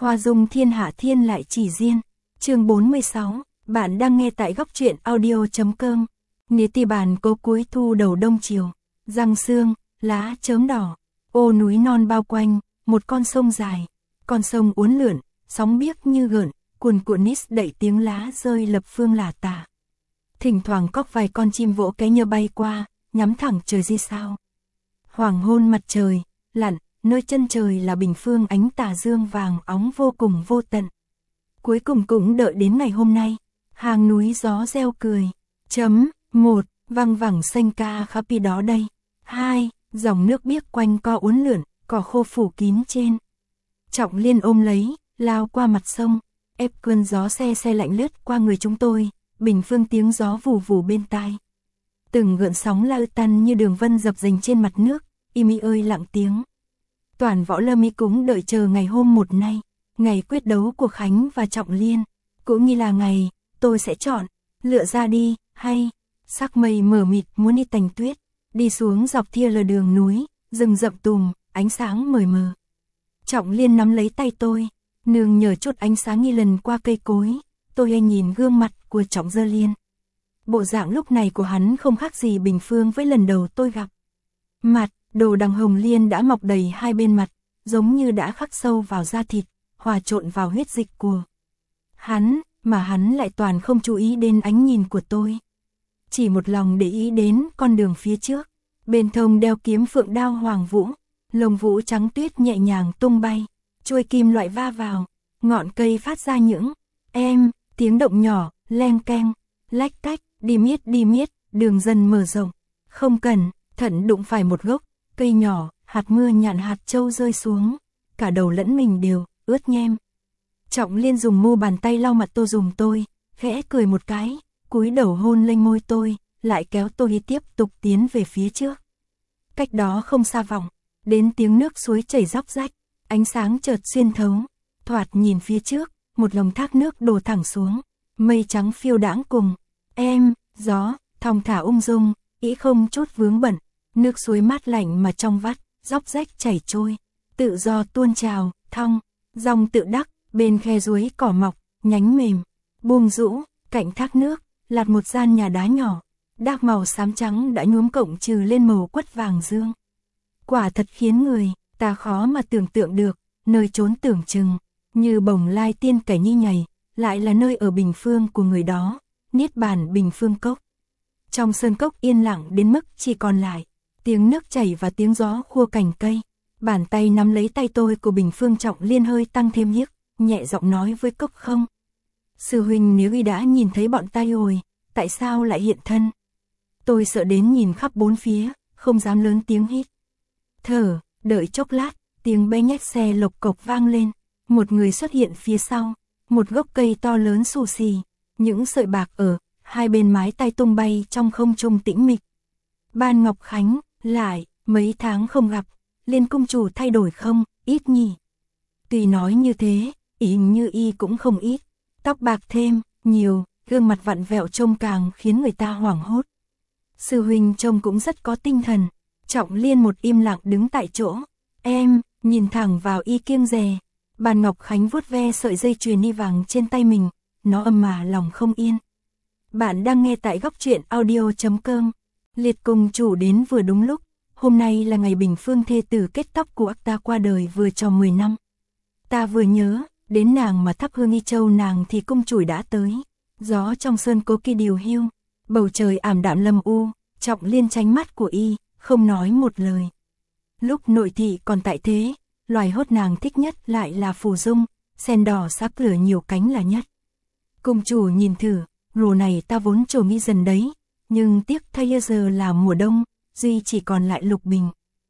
Hoa dung thiên hạ thiên lại chỉ riêng. Chương 46, bạn đang nghe tại góc truyện audio.com. Nía tì bàn cố cuối thu đầu đông chiều, răng sương, lá chớm đỏ, ô núi non bao quanh, một con sông dài. Con sông uốn lượn, sóng biếc như gợn, cuồn cuộn nít đẩy tiếng lá rơi lập phương lả tả. Thỉnh thoảng cóc vài con chim vỗ cái nhơ bay qua, nhắm thẳng trời di sao. Hoàng hôn mặt trời, lặn, nơi chân trời là bình phương ánh tà dương vàng óng vô cùng vô tận. Cuối cùng cũng đợi đến ngày hôm nay, hàng núi gió reo cười. 1. Văng vẳng xanh ca khắp đi đó đây. 2. Dòng nước biếc quanh co uốn lượn, cỏ khô phủ kín trên. Trọng Liên ôm lấy, lao qua mặt sông, ép cơn gió se se lạnh lướt qua người chúng tôi, bình phương tiếng gió vù vù bên tai. Từng gợn sóng la tăn như đường vân dập dềnh trên mặt nước, im mi ơi lặng tiếng. Toàn Võ Lâm y cũng đợi chờ ngày hôm một nay, ngày quyết đấu của Khánh và Trọng Liên, cũng như là ngày tôi sẽ chọn, lựa ra đi, hay sắc mây mờ mịt muốn đi tành tuyết, đi xuống dọc thia lờ đường núi, rừng rậm tùm, ánh sáng mờ mờ. Trọng Liên nắm lấy tay tôi, nương nhờ chút ánh sáng nghi lần qua cây cối, tôi hay nhìn gương mặt của Trọng Dơ Liên. Bộ dạng lúc này của hắn không khác gì bình phương với lần đầu tôi gặp. Mặt, đồ đằng hồng liên đã mọc đầy hai bên mặt, giống như đã khắc sâu vào da thịt, hòa trộn vào huyết dịch của hắn, mà hắn lại toàn không chú ý đến ánh nhìn của tôi. Chỉ một lòng để ý đến con đường phía trước, bên hông đeo kiếm phượng đao hoàng vũ, lông vũ trắng tuyết nhẹ nhàng tung bay, chuôi kim loại va vào, ngọn cây phát ra những tiếng động nhỏ, leng keng, lách cách, đi miết, đường dần mở rộng, không cẩn thận đụng phải một gốc cây nhỏ, hạt mưa nhạn hạt châu rơi xuống, cả đầu lẫn mình đều ướt nhem. Trọng Liên dùng mu bàn tay lau mặt tôi dùng tôi, khẽ cười một cái, cúi đầu hôn lên môi tôi, lại kéo tôi tiếp tục tiến về phía trước. Cách đó không xa vọng, đến tiếng nước suối chảy róc rách, ánh sáng chợt xuyên thấu, thoạt nhìn phía trước, một lồng thác nước đổ thẳng xuống, mây trắng phiêu đãng cùng gió thong thả ung dung, ý không chút vướng bận, nước suối mát lạnh mà trong vắt, róc rách chảy trôi, tự do tuôn trào, thong dòng tự đắc, bên khe suối cỏ mọc, nhánh mềm, buông rũ, cạnh thác nước, lạt một gian nhà đá nhỏ, đác màu xám trắng đã nhuốm cộng trừ lên màu quất vàng dương. Quả thật khiến người ta khó mà tưởng tượng được, nơi trốn tưởng chừng như bồng lai tiên cảnh nhi nhảy, lại là nơi ở bình phương của người đó, niết bàn bình phương cốc. Trong sơn cốc yên lặng đến mức chỉ còn lại tiếng nước chảy và tiếng gió khua cành cây. Bàn tay nắm lấy tay tôi của bình phương Trọng Liên hơi tăng thêm nhức, nhẹ giọng nói với cốc không. Sư huynh nếu y đã nhìn thấy bọn ta rồi, tại sao lại hiện thân? Tôi sợ đến nhìn khắp bốn phía, không dám lớn tiếng hít thở, đợi chốc lát, tiếng bé nhách xe lộc cộc vang lên, một người xuất hiện phía sau, một gốc cây to lớn xù xì, những sợi bạc ở hai bên mái tai tung bay trong không trung tĩnh mịch. Ban Ngọc Khánh, lại mấy tháng không gặp, Liên cung chủ thay đổi không, ít nhỉ? Tuy nói như thế, hình như y cũng không ít, tóc bạc thêm, nhiều, gương mặt vặn vẹo trông càng khiến người ta hoảng hốt. Sư huynh trông cũng rất có tinh thần. Trọng Liên một im lặng đứng tại chỗ, nhìn thẳng vào y kiêng dè. Bàn Ngọc Khánh vuốt ve sợi dây chuyền ni vàng trên tay mình, nó âm mà lòng không yên. Bạn đang nghe tại góc truyện audio.com. Liệt cung chủ đến vừa đúng lúc, hôm nay là ngày bình phương thê tử kết tóc của ta qua đời vừa tròn 10 năm. Ta vừa nhớ, đến nàng mà thắp hương y châu nàng thì cung chủ đã tới. Gió trong sơn cố kỳ điều hiu, bầu trời ảm đạm lâm u, Trọng Liên tránh mắt của y, không nói một lời. Lúc nội thị còn tại thế, loài hốt nàng thích nhất lại là phù dung, sen đỏ sắc lửa nhiều cánh là nhất. Cung chủ nhìn thử, rùa này ta vốn trổ nghĩ dần đấy, nhưng tiếc thay giờ là mùa đông, duy chỉ còn lại lục bình,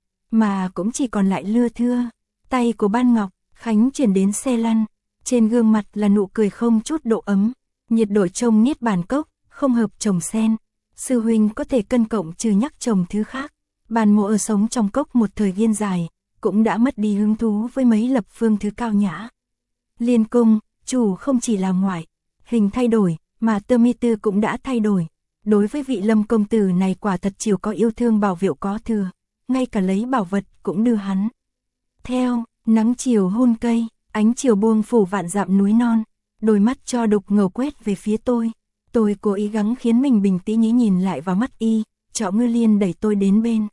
mà cũng chỉ còn lại lưa thưa. Tay của Ban Ngọc Khánh chuyển đến xe lăn, trên gương mặt là nụ cười không chút độ ấm, nhiệt độ trông niết bàn cốc, không hợp trồng sen. Sư huynh có thể cân cộng trừ nhắc trồng thứ khác. Bàn mộ ở sống trong cốc một thời gian dài, cũng đã mất đi hứng thú với mấy lập phương thứ cao nhã. Liên cung chủ không chỉ là ngoại hình thay đổi, mà tâm y tư cũng đã thay đổi. Đối với vị Lâm công tử này quả thật chiều có yêu thương bảo vệ có thừa, ngay cả lấy bảo vật cũng đưa hắn. Theo nắng chiều hôn cây, Ánh chiều buông phủ vạn dặm núi non, đôi mắt cho đục ngầu quét về phía tôi. Tôi cố ý gắng khiến mình bình tĩnh nhìn lại vào mắt y, Trọng Ngư Liên đẩy tôi đến bên.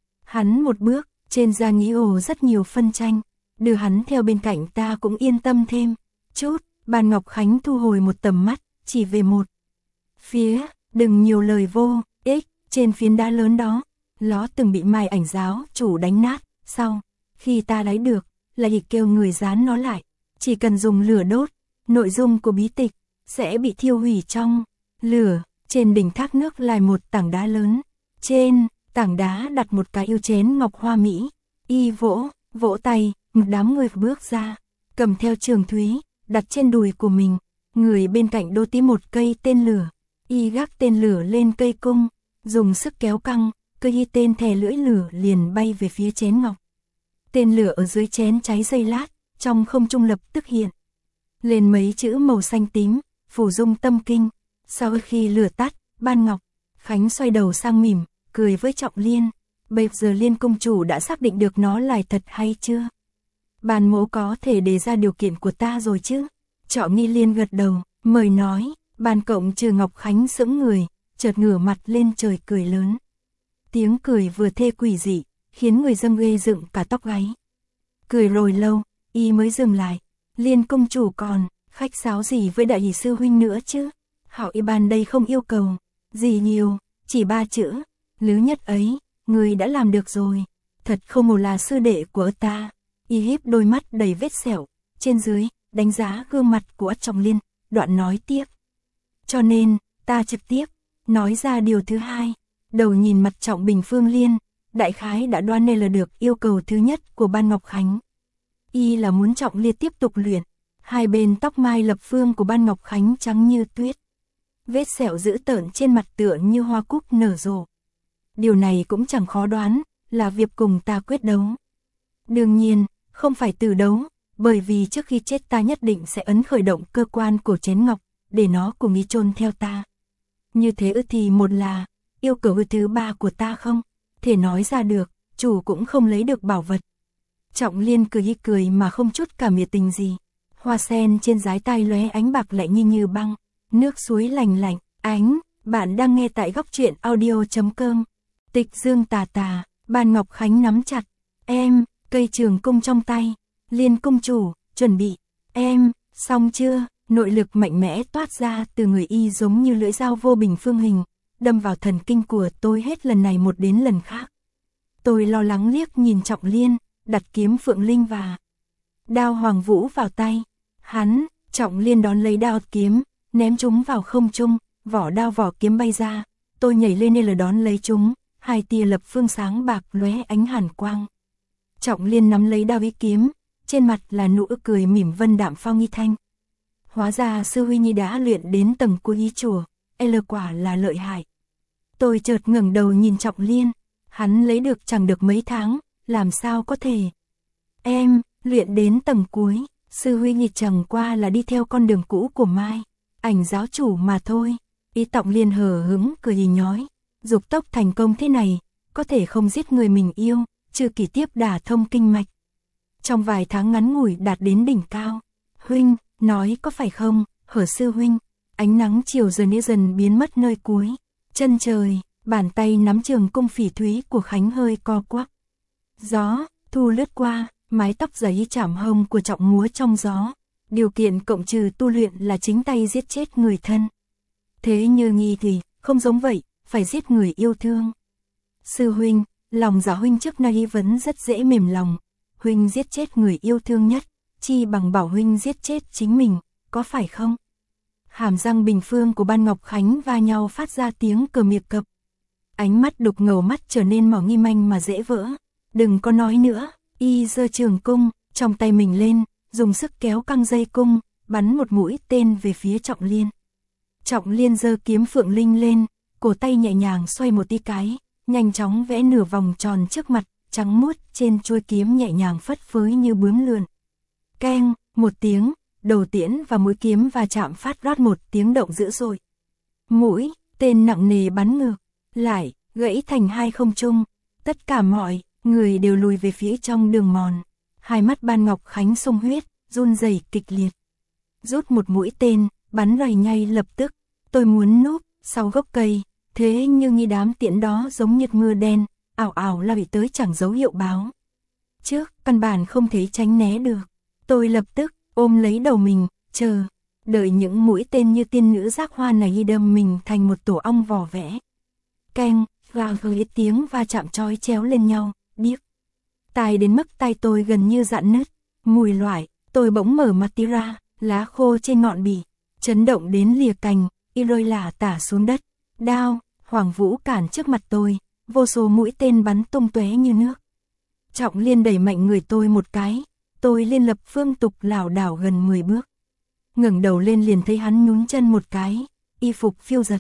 Hắn một bước, trên da nghĩ ồ rất nhiều phân tranh, đưa hắn theo bên cạnh ta cũng yên tâm thêm. Chút, Bàn Ngọc Khánh thu hồi một tầm mắt, chỉ về một phía, đừng nhiều lời vô ích, trên phiến đá lớn đó, nó từng bị Mai Ảnh giáo chủ đánh nát, sau, khi ta lấy được, lại kêu người dán nó lại, chỉ cần dùng lửa đốt, nội dung của bí tịch sẽ bị thiêu hủy trong lửa. Trên đỉnh thác nước lại một tảng đá lớn, trên tảng đá đặt một cái yêu chén ngọc hoa mỹ, y vỗ tay, một đám người bước ra, cầm theo trường thúy, đặt trên đùi của mình, người bên cạnh đô tí một cây tên lửa, y gác tên lửa lên cây cung, dùng sức kéo căng, cây tên thè lưỡi lửa liền bay về phía chén ngọc. Tên lửa ở dưới chén cháy giây lát, trong không trung lập tức hiện lên mấy chữ màu xanh tím, phủ dung tâm kinh. Sau khi lửa tắt, Ban Ngọc Khánh xoay đầu sang mỉm, cười với Trọng Liên. Bây giờ Liên công chủ đã xác định được nó là thật hay chưa? Bàn mỗ có thể đề ra điều kiện của ta rồi chứ? Trọng Nghi Liên gật đầu, mời nói. Ban cộng trừ Ngọc Khánh sững người, chợt ngửa mặt lên trời cười lớn. Tiếng cười vừa thê quỷ dị, khiến người dâng ghê dựng cả tóc gáy. Cười rồi lâu, y mới dừng lại. Liên công chủ còn khách sáo gì với đại hỷ sư huynh nữa chứ? Hạo y ban đây không yêu cầu gì nhiều, chỉ 3 chữ, lứ nhất ấy, người đã làm được rồi. Thật không ngờ là sư đệ của ta. Y híp đôi mắt đầy vết sẹo, trên dưới, đánh giá gương mặt của Trọng Liên, đoạn nói tiếp. Cho nên, ta trực tiếp nói ra điều thứ hai. Đầu nhìn mặt Trọng Bình Phương Liên, đại khái đã đoán nên là được yêu cầu thứ nhất của Ban Ngọc Khánh. Y là muốn Trọng Liên tiếp tục luyện. Hai bên tóc mai lập phương của Ban Ngọc Khánh trắng như tuyết. Vết sẹo dữ tợn trên mặt tựa như hoa cúc nở rộ. Điều này cũng chẳng khó đoán, là việc cùng ta quyết đấu. Đương nhiên, không phải từ đấu, bởi vì trước khi chết ta nhất định sẽ ấn khởi động cơ quan của chén ngọc, để nó cùng ý chôn theo ta. Như thế thì một là, yêu cầu thứ ba của ta không thể nói ra được, chủ cũng không lấy được bảo vật. Trọng Liên cười mà không chút cảm nhiệt tình gì. Hoa sen trên dái tai lóe ánh bạc lại như băng, nước suối lành lạnh, bạn đang nghe tại góc truyện audio.com. Tịch dương tà tà, Ban Ngọc Khánh nắm chặt, cây trường cung trong tay, Liên công chủ, chuẩn bị, xong chưa? Nội lực mạnh mẽ toát ra từ người y giống như lưỡi dao vô bình phương hình, đâm vào thần kinh của tôi hết lần này một đến lần khác. Tôi lo lắng liếc nhìn Trọng Liên, đặt kiếm Phượng Linh và đao Hoàng Vũ vào tay. Trọng Liên đón lấy đao kiếm, ném chúng vào không trung, vỏ đao vỏ kiếm bay ra. Tôi nhảy lên nên là đón lấy chúng, hai tia lập phương sáng bạc lóe ánh hàn quang. Trọng Liên nắm lấy đao ý kiếm, trên mặt là nụ cười mỉm vân đạm phong nghi thanh. Hóa ra sư huynh nhi đã luyện đến tầng cuối ý chùa, quả là lợi hại. Tôi chợt ngẩng đầu nhìn Trọng Liên, hắn lấy được chẳng được mấy tháng, làm sao có thể? Luyện đến tầng cuối, sư huynh nhi chẳng qua là đi theo con đường cũ của Mai Ảnh giáo chủ mà thôi. Ý Trọng Liên hờ hững cười nhói, dục tốc thành công thế này, có thể không giết người mình yêu, trừ kỳ tiếp đả thông kinh mạch. Trong vài tháng ngắn ngủi đạt đến đỉnh cao. Huynh, nói có phải không, hở sư huynh? Ánh nắng chiều dần biến mất nơi cuối chân trời, bàn tay nắm trường cung phỉ thúy của Khánh hơi co quắp. Gió thu lướt qua, mái tóc giấy chảm hồng của Trọng múa trong gió. Điều kiện cộng trừ tu luyện là chính tay giết chết người thân. Thế Như Nghi thì không giống vậy, phải giết người yêu thương. Sư huynh, lòng dạ huynh trước nay vẫn rất dễ mềm lòng. Huynh giết chết người yêu thương nhất, chi bằng bảo huynh giết chết chính mình, có phải không? Hàm răng bình phương của Ban Ngọc Khánh va nhau phát ra tiếng cờ miệng cập. Ánh mắt đục ngầu mắt trở nên mỏng nghi manh mà dễ vỡ. Đừng có nói nữa. Y giơ trường cung trong tay mình lên, dùng sức kéo căng dây cung, bắn một mũi tên về phía Trọng Liên. Trọng Liên giơ kiếm Phượng Linh lên, cổ tay nhẹ nhàng xoay một tí cái, nhanh chóng vẽ nửa vòng tròn trước mặt, trắng muốt trên chuôi kiếm nhẹ nhàng phất phới như bướm lượn. Keng, một tiếng, đầu tiễn và mũi kiếm va chạm phát rót một tiếng động dữ dội. Mũi tên nặng nề bắn ngược lại, gãy thành hai không trung. Tất cả mọi người đều lùi về phía trong đường mòn. Hai mắt Ban Ngọc Khánh sông huyết, run rẩy kịch liệt. Rút một mũi tên, bắn rầy ngay lập tức. Tôi muốn núp sau gốc cây, thế nhưng như đám tiễn đó giống như mưa đen, ảo ảo lao tới chẳng dấu hiệu báo trước, căn bản không thể tránh né được. Tôi lập tức ôm lấy đầu mình, chờ, đợi những mũi tên như tiên nữ giác hoa này đâm mình thành một tổ ong vỏ vẽ. Keng, gào với tiếng va chạm chói chéo lên nhau, điếc tai đến mức tai tôi gần như rạn nứt. Mùi loại, tôi bỗng mở mắt tí ra, lá khô trên ngọn bỉ chấn động đến lìa cành, y rơi lả tả xuống đất. Đao, Hoàng Vũ cản trước mặt tôi, vô số mũi tên bắn tung tóe như nước. Trọng Liên đẩy mạnh người tôi một cái, tôi liên lập phương tục lảo đảo gần 10 bước. Ngẩng đầu lên liền thấy hắn nhún chân một cái, y phục phiêu giật.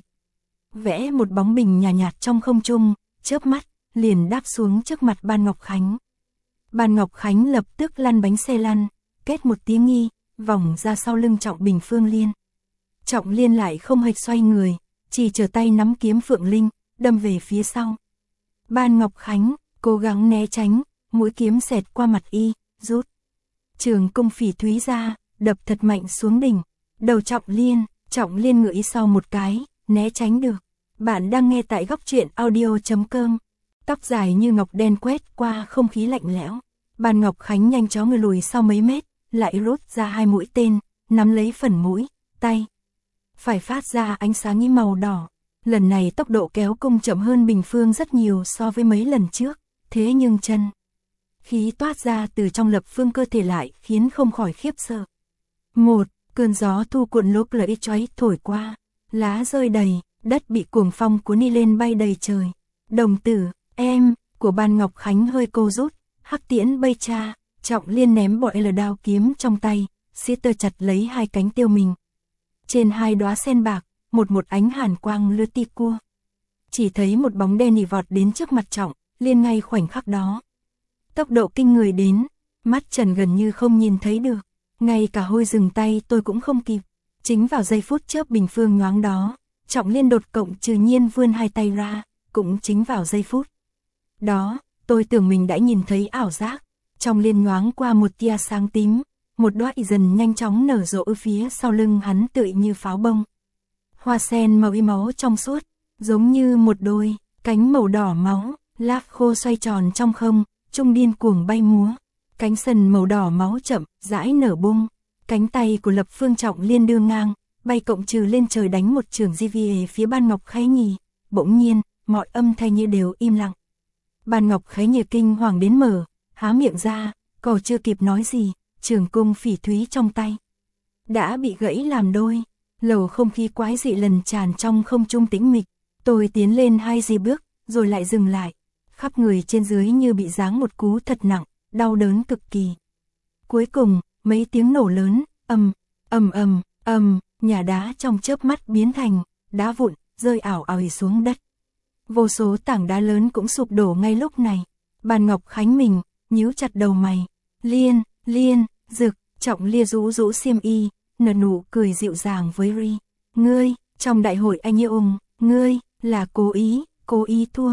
Vẽ một bóng bình nhạt nhạt trong không trung, chớp mắt, liền đáp xuống trước mặt Ban Ngọc Khánh. Ban Ngọc Khánh lập tức lăn bánh xe lăn, kết một tiếng nghi, vòng ra sau lưng Trọng Bình Phương Liên. Trọng Liên lại không hệt xoay người, chỉ trở tay nắm kiếm Phượng Linh, đâm về phía sau. Ban Ngọc Khánh cố gắng né tránh, mũi kiếm xẹt qua mặt y, rút trường cung phỉ thúy ra, đập thật mạnh xuống đỉnh đầu Trọng Liên ngửi sau một cái, né tránh được. Bạn đang nghe tại góc truyện audio.com. Tóc dài như ngọc đen quét qua không khí lạnh lẽo. Ban Ngọc Khánh nhanh chóng người lùi sau mấy mét, lại rút ra 2 mũi tên, nắm lấy phần mũi, tay phải phát ra ánh sáng như màu đỏ. Lần này tốc độ kéo cung chậm hơn Bình Phương rất nhiều so với mấy lần trước, thế nhưng chân khí toát ra từ trong lập phương cơ thể lại khiến không khỏi khiếp sợ. Một cơn gió thu cuộn lốp lợi choáy thổi qua, lá rơi đầy, đất bị cuồng phong cuốn đi lên bay đầy trời. Đồng tử, em, của Ban Ngọc Khánh hơi cô rút, hắc tiễn bay cha, Trọng Liên ném bỏ đao kiếm trong tay, siết tơ chặt lấy 2 cánh tiêu mình. Trên 2 đóa sen bạc, một ánh hàn quang lướt ti cua. Chỉ thấy một bóng đen nhỉ vọt đến trước mặt Trọng Liên ngay khoảnh khắc đó. Tốc độ kinh người đến, mắt Trần gần như không nhìn thấy được, ngay cả hôi dừng tay tôi cũng không kịp. Chính vào giây phút chớp Bình Phương nhoáng đó, Trọng Liên đột cộng trừ nhiên vươn 2 tay ra, cũng chính vào giây phút đó, tôi tưởng mình đã nhìn thấy ảo giác. Trong liên nhoáng qua một tia sáng tím, một đóa dần nhanh chóng nở rộ ở phía sau lưng hắn tựa như pháo bông. Hoa sen màu y máu trong suốt, giống như một đôi cánh màu đỏ máu, lác khô xoay tròn trong không, trung điên cuồng bay múa. Cánh sần màu đỏ máu chậm, rãi nở bung. Cánh tay của Lập Phương Trọng Liên đưa ngang, bay cộng trừ lên trời đánh một trường di về phía Ban Ngọc Khánh nhì. Bỗng nhiên, mọi âm thanh như đều im lặng. Ban Ngọc Khánh nhì kinh hoàng đến mở há miệng ra, còn chưa kịp nói gì, trường cung phỉ thúy trong tay đã bị gãy làm đôi. Lầu không khí quái dị lần tràn trong không trung tĩnh mịch. Tôi tiến lên 2 bước, rồi lại dừng lại. Khắp người trên dưới như bị giáng một cú thật nặng, đau đớn cực kỳ. Cuối cùng, mấy tiếng nổ lớn, ầm, nhà đá trong chớp mắt biến thành đá vụn, rơi ảo ảo xuống đất. Vô số tảng đá lớn cũng sụp đổ ngay lúc này. Ban Ngọc Khánh mình nhíu chặt đầu mày. Liên, Dực, Trọng Lia rũ xiêm y, nở nụ cười dịu dàng với Ri. Ngươi, trong đại hội anh yêu ngươi là cố ý thua.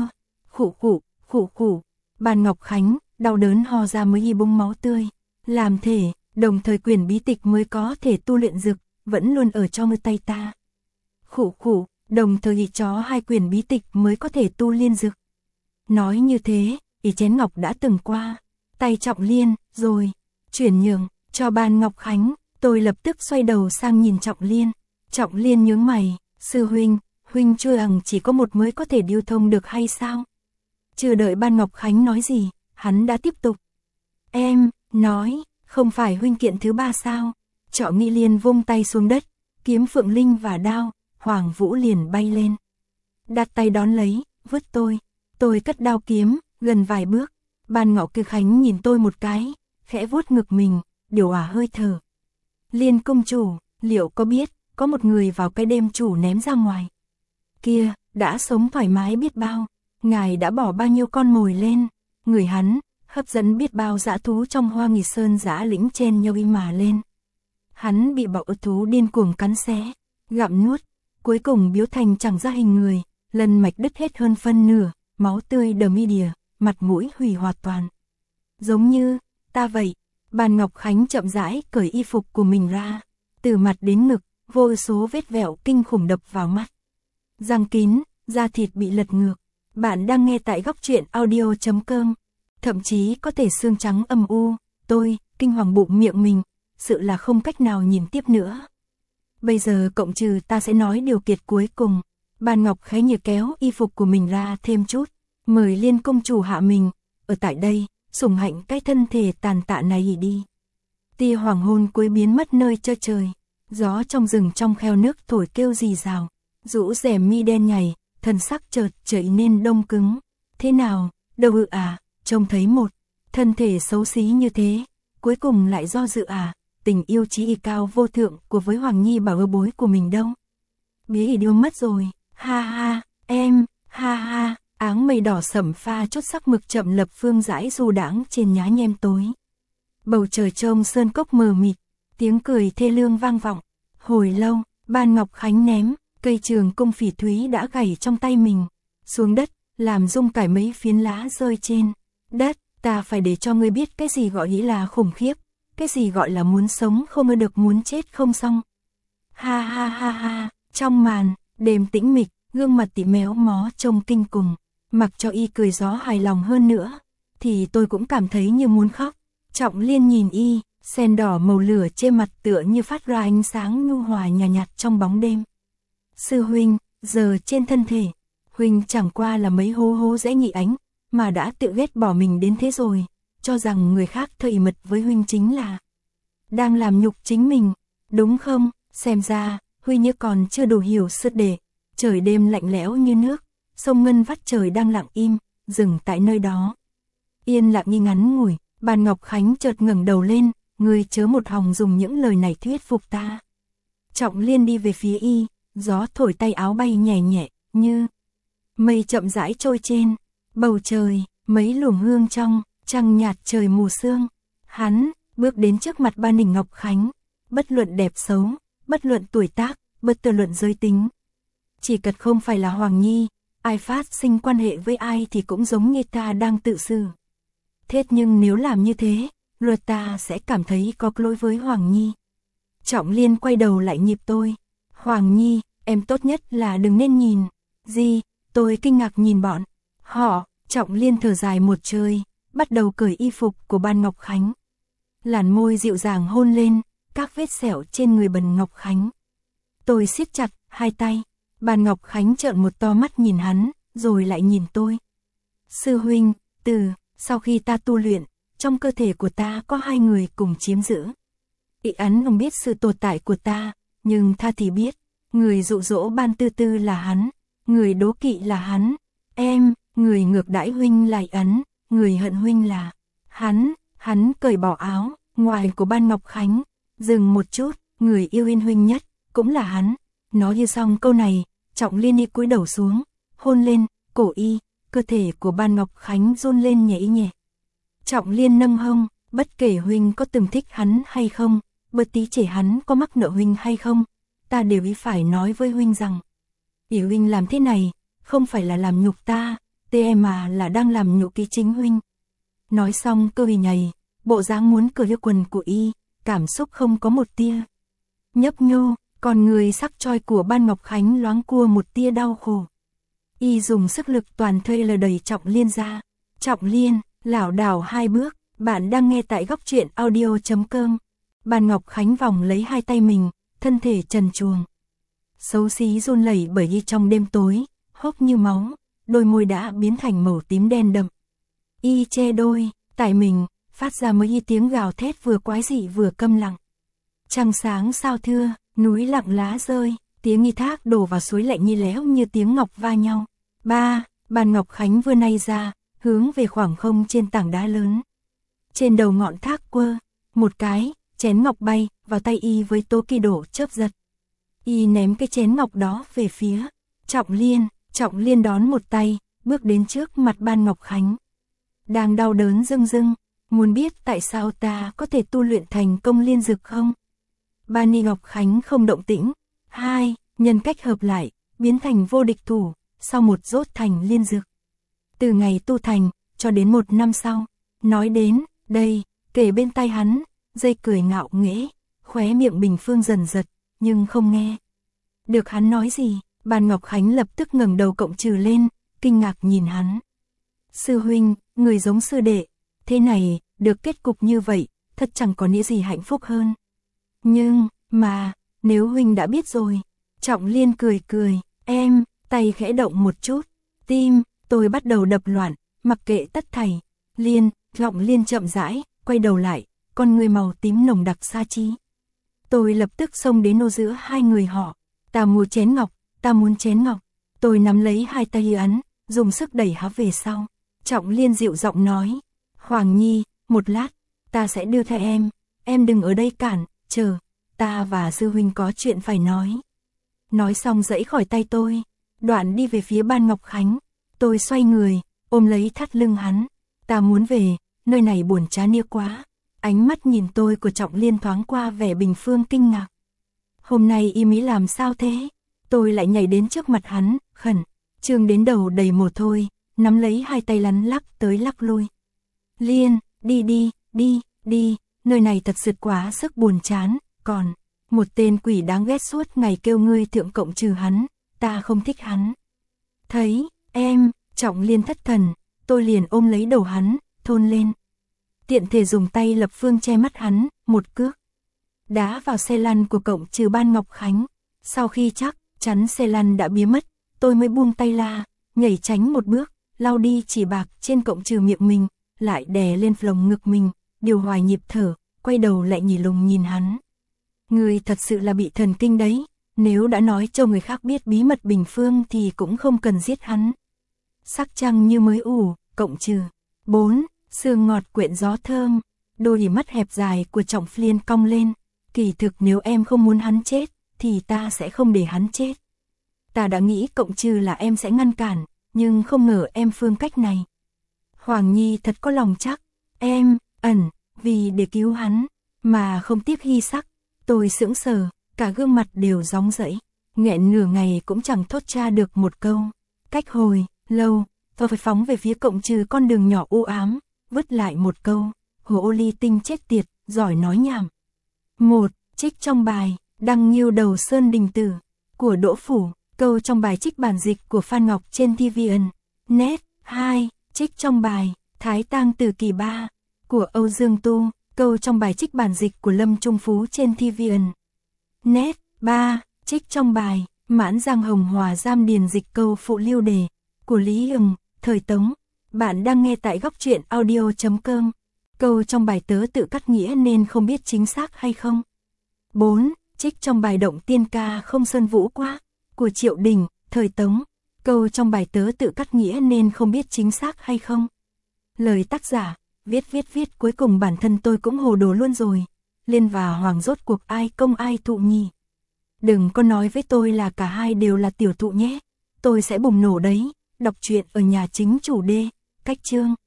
Khụ. Ban Ngọc Khánh đau đớn ho ra mới y bung máu tươi. Làm thể, đồng thời quyển bí tịch mới có thể tu luyện dực, vẫn luôn ở trong tay ta. Khụ, đồng thời y chó 2 quyển bí tịch mới có thể tu liên dực. Nói như thế, y chén ngọc đã từng qua tay Trọng Liên, rồi chuyển nhường cho Ban Ngọc Khánh. Tôi lập tức xoay đầu sang nhìn Trọng Liên. Trọng Liên nhướng mày, sư huynh chưa rằng chỉ có một mới có thể điêu thông được hay sao? Chưa đợi Ban Ngọc Khánh nói gì, hắn đã tiếp tục. Em nói, không phải huynh kiện thứ 3 sao? Trọng Nghị liền vung tay xuống đất, kiếm Phượng Linh và đao, Hoàng Vũ liền bay lên. Đặt tay đón lấy, vứt tôi cất đao kiếm, gần vài bước. Ban Ngọc Khánh nhìn tôi một cái, khẽ vuốt ngực mình, điều hòa hơi thở. Liên công chủ, liệu có biết, có một người vào cái đêm chủ ném ra ngoài kia, đã sống thoải mái biết bao, ngài đã bỏ bao nhiêu con mồi lên, người hắn, hấp dẫn biết bao dã thú trong Hoa Nghì Sơn dã lĩnh trên nhau y mà lên. Hắn bị bạo thú điên cuồng cắn xé, gặm nuốt, cuối cùng biếu thành chẳng ra hình người, lần mạch đứt hết hơn phân nửa, máu tươi đờ mi đìa, mặt mũi hủy hoàn toàn. Giống như ta vậy. Bàn Ngọc Khánh chậm rãi cởi y phục của mình ra, từ mặt đến ngực, vô số vết vẹo kinh khủng đập vào mắt. Răng kín, da thịt bị lật ngược. Bạn đang nghe tại góc truyện audio.com. Thậm chí có thể xương trắng âm u, tôi, kinh hoàng bụng miệng mình, sự là không cách nào nhìn tiếp nữa. Bây giờ cộng trừ ta sẽ nói điều kiệt cuối cùng. Bàn Ngọc Khánh nhờ kéo y phục của mình ra thêm chút, mời Liên công chủ hạ mình, ở tại đây, sủng hạnh cái thân thể tàn tạ này đi. Tia hoàng hôn cuối biến mất nơi chân trời, gió trong rừng trong kheo nước thổi kêu rì rào, rũ rèm mi đen nhảy, thần sắc chợt trở nên đông cứng. Thế nào, đâu trông thấy một thân thể xấu xí như thế, cuối cùng lại do dự tình yêu chí y cao vô thượng của với Hoàng Nhi bảo ơ bối của mình đâu. Bí ỉ điêu mất rồi, ha ha, em, ha ha, áng mây đỏ sẫm pha chốt sắc mực chậm lập phương dãi du đãng trên nhá nhem tối. Bầu trời trông sơn cốc mờ mịt, tiếng cười thê lương vang vọng. Hồi lâu, Bàn Ngọc Khánh ném cây trường cung phỉ thúy đã gảy trong tay mình xuống đất, làm rung cải mấy phiến lá rơi trên đất. Ta phải để cho ngươi biết cái gì gọi là khủng khiếp, cái gì gọi là muốn sống không được muốn chết không xong. Ha ha ha ha, trong màn đêm tĩnh mịch, gương mặt tỉ méo mó trông kinh khủng. Mặc cho y cười gió hài lòng hơn nữa, thì tôi cũng cảm thấy như muốn khóc. Trọng Liên nhìn y, sen đỏ màu lửa trên mặt tựa như phát ra ánh sáng nhu hòa nhạt nhạt trong bóng đêm. Sư huynh, giờ trên thân thể, huynh chẳng qua là mấy hố hố dễ nhị ánh, mà đã tự ghét bỏ mình đến thế rồi, cho rằng người khác thầy mật với huynh chính là đang làm nhục chính mình, đúng không? Xem ra, huynh như còn chưa đủ hiểu sự để. Trời đêm lạnh lẽo như nước, sông ngân vắt trời đang lặng im, dừng tại nơi đó. Yên lặng nghi ngắn ngủi, Bàn Ngọc Khánh chợt ngẩng đầu lên, ngươi chớ một hòng dùng những lời này thuyết phục ta. Trọng Liên đi về phía y, gió thổi tay áo bay nhẹ nhẹ, như mây chậm rãi trôi trên bầu trời, mấy luồng hương trong, trăng nhạt trời mù sương. Hắn bước đến trước mặt Bàn Ngọc Khánh, bất luận đẹp xấu, bất luận tuổi tác, bất luận giới tính. Chỉ cần không phải là Hoàng Nhi, ai phát sinh quan hệ với ai thì cũng giống như ta đang tự xử. Thế nhưng nếu làm như thế, luật ta sẽ cảm thấy có lỗi với Hoàng Nhi. Trọng Liên quay đầu lại nhịp tôi. Hoàng Nhi, em tốt nhất là đừng nên nhìn. Gì? Tôi kinh ngạc nhìn bọn họ. Trọng Liên thở dài một hơi, bắt đầu cởi y phục của Bàn Ngọc Khánh. Làn môi dịu dàng hôn lên các vết sẹo trên người Bàn Ngọc Khánh. Tôi siết chặt hai tay. Bàn Ngọc Khánh trợn một to mắt nhìn hắn, rồi lại nhìn tôi. Sư huynh, sau khi ta tu luyện, trong cơ thể của ta có hai người cùng chiếm giữ. Y ắn không biết sự tồn tại của ta, nhưng ta thì biết, người dụ dỗ Ban Tư Tư là hắn, người đố kỵ là hắn, người ngược đãi huynh là ấn, người hận huynh là hắn cởi bỏ áo ngoài của Bàn Ngọc Khánh, dừng một chút, người yêu yên huynh nhất cũng là hắn. Nói như xong câu này, Trọng Liên y cúi đầu xuống, hôn lên cổ y, cơ thể của Bàn Ngọc Khánh run lên nhẹ nhẹ. Trọng Liên nâng hông, bất kể huynh có từng thích hắn hay không, bất tí trẻ hắn có mắc nợ huynh hay không, ta đều ý phải nói với huynh rằng, ý huynh làm thế này, không phải là làm nhục ta, mà là đang làm nhục cái chính huynh. Nói xong câu y nhảy, bộ dáng muốn cởi yêu quần của y, cảm xúc không có một tia nhấp nhô, còn người sắc choi của Bàn Ngọc Khánh loáng cua một tia đau khổ. Y dùng sức lực toàn thân lờ đẩy Trọng Liên ra. Trọng Liên lảo đảo hai bước. Bạn đang nghe tại góc truyện audio.com. Bàn Ngọc Khánh vòng lấy hai tay mình, thân thể trần truồng, xấu xí run lẩy bởi y trong đêm tối, hốc như máu, đôi môi đã biến thành màu tím đen đậm. Y che đôi tại mình, phát ra mấy y tiếng gào thét vừa quái dị vừa câm lặng. Trăng sáng sao thưa, núi lặng lá rơi, tiếng y thác đổ vào suối lạnh như léo như tiếng ngọc va nhau. Bàn Ngọc Khánh vươn tay ra, hướng về khoảng không trên tảng đá lớn. Trên đầu ngọn thác quơ, một cái chén ngọc bay vào tay y với tố kỳ đổ chớp giật. Y ném cái chén ngọc đó về phía Trọng Liên đón một tay, bước đến trước mặt Bàn Ngọc Khánh. Đang đau đớn rưng rưng, muốn biết tại sao ta có thể tu luyện thành công liên dực không? Bàn Ngọc Khánh không động tĩnh, hai nhân cách hợp lại, biến thành vô địch thủ, sau một rốt thành liên dực. Từ ngày tu thành, cho đến 1 năm sau, nói đến đây, kề bên tai hắn, dây cười ngạo nghễ, khóe miệng Bình Phương dần giật, nhưng không nghe được hắn nói gì. Bàn Ngọc Khánh lập tức ngẩng đầu cộng trừ lên, kinh ngạc nhìn hắn. Sư huynh, người giống sư đệ, thế này, được kết cục như vậy, thật chẳng có nghĩa gì hạnh phúc hơn. Nhưng, mà, nếu huynh đã biết rồi, Trọng Liên cười cười, em, tay khẽ động một chút, tim, tôi bắt đầu đập loạn, mặc kệ tất thảy. Trọng Liên chậm rãi, quay đầu lại, con người màu tím nồng đặc xa trí. Tôi lập tức xông đến nô giữa hai người họ, ta muốn chén ngọc, ta muốn chén ngọc. Tôi nắm lấy hai tay hắn, dùng sức đẩy hắn về sau. Trọng Liên dịu giọng nói, Hoàng Nhi, một lát, ta sẽ đưa theo em đừng ở đây cản, chờ, ta và sư huynh có chuyện phải nói. Nói xong giãy khỏi tay tôi, đoạn đi về phía Ban Ngọc Khánh. Tôi xoay người, ôm lấy thắt lưng hắn, ta muốn về, nơi này buồn chán nia quá. Ánh mắt nhìn tôi của Trọng Liên thoáng qua vẻ Bình Phương kinh ngạc. Hôm nay y mỹ làm sao thế? Tôi lại nhảy đến trước mặt hắn, khẩn trương đến đầu đầy mồ hôi, nắm lấy hai tay lăn lắc tới lắc lui. Liên, đi, nơi này thật sự quá sức buồn chán, còn một tên quỷ đáng ghét suốt ngày kêu ngươi thượng cộng trừ hắn, ta không thích hắn. Thấy, em, Trọng Liên thất thần, tôi liền ôm lấy đầu hắn, thôn lên. Tiện thể dùng tay lập phương che mắt hắn, một cước đá vào xe lăn của cộng trừ Ban Ngọc Khánh. Sau khi chắc chắn xe lăn đã biến mất, tôi mới buông tay la, nhảy tránh một bước, lau đi chỉ bạc trên cộng trừ miệng mình, lại đè lên lồng ngực mình, điều hòa nhịp thở, quay đầu lại nhỉ lùng nhìn hắn. Người thật sự là bị thần kinh đấy, nếu đã nói cho người khác biết bí mật Bình Phương thì cũng không cần giết hắn. Sắc trăng như mới ủ, cộng trừ 4, sương ngọt quyện gió thơm, đôi mắt hẹp dài của Trọng Liên cong lên. Kỳ thực nếu em không muốn hắn chết, thì ta sẽ không để hắn chết. Ta đã nghĩ cộng trừ là em sẽ ngăn cản, nhưng không ngờ em phương cách này. Hoàng Nhi thật có lòng chắc, em, vì để cứu hắn, mà không tiếc hy sắc. Tôi sững sờ, cả gương mặt đều róng rẫy, nghẹn nửa ngày cũng chẳng thốt ra được một câu. Cách hồi lâu, tôi phải phóng về phía cộng trừ con đường nhỏ u ám, vứt lại một câu, hồ ô ly tinh chết tiệt, giỏi nói nhảm. 1. Trích trong bài, Đăng Nghiêu Đầu Sơn Đình Tử, của Đỗ Phủ, câu trong bài trích bản dịch của Phan Ngọc trên tvn.net. 2. Trích trong bài, Thái Tang Tử Kỳ 3, của Âu Dương Tu, câu trong bài trích bản dịch của Lâm Trung Phú trên tvn.net. 3. Trích trong bài, Mãn Giang Hồng Hòa Giam Điền dịch câu phụ Liêu Đề, của Lý Hưng, thời Tống. Bạn đang nghe tại góc truyện audio.com. Câu trong bài tớ tự cắt nghĩa nên không biết chính xác hay không. 4. Trích trong bài Động Tiên Ca Không Sơn Vũ Quá, của Triệu Đình, thời Tống. Câu trong bài tớ tự cắt nghĩa nên không biết chính xác hay không. Lời tác giả, viết cuối cùng bản thân tôi cũng hồ đồ luôn rồi. Liên và Hoàng rốt cuộc ai công ai thụ nhỉ? Đừng có nói với tôi là cả hai đều là tiểu thụ nhé. Tôi sẽ bùng nổ đấy. Đọc truyện ở nhà chính chủ D. Cách chương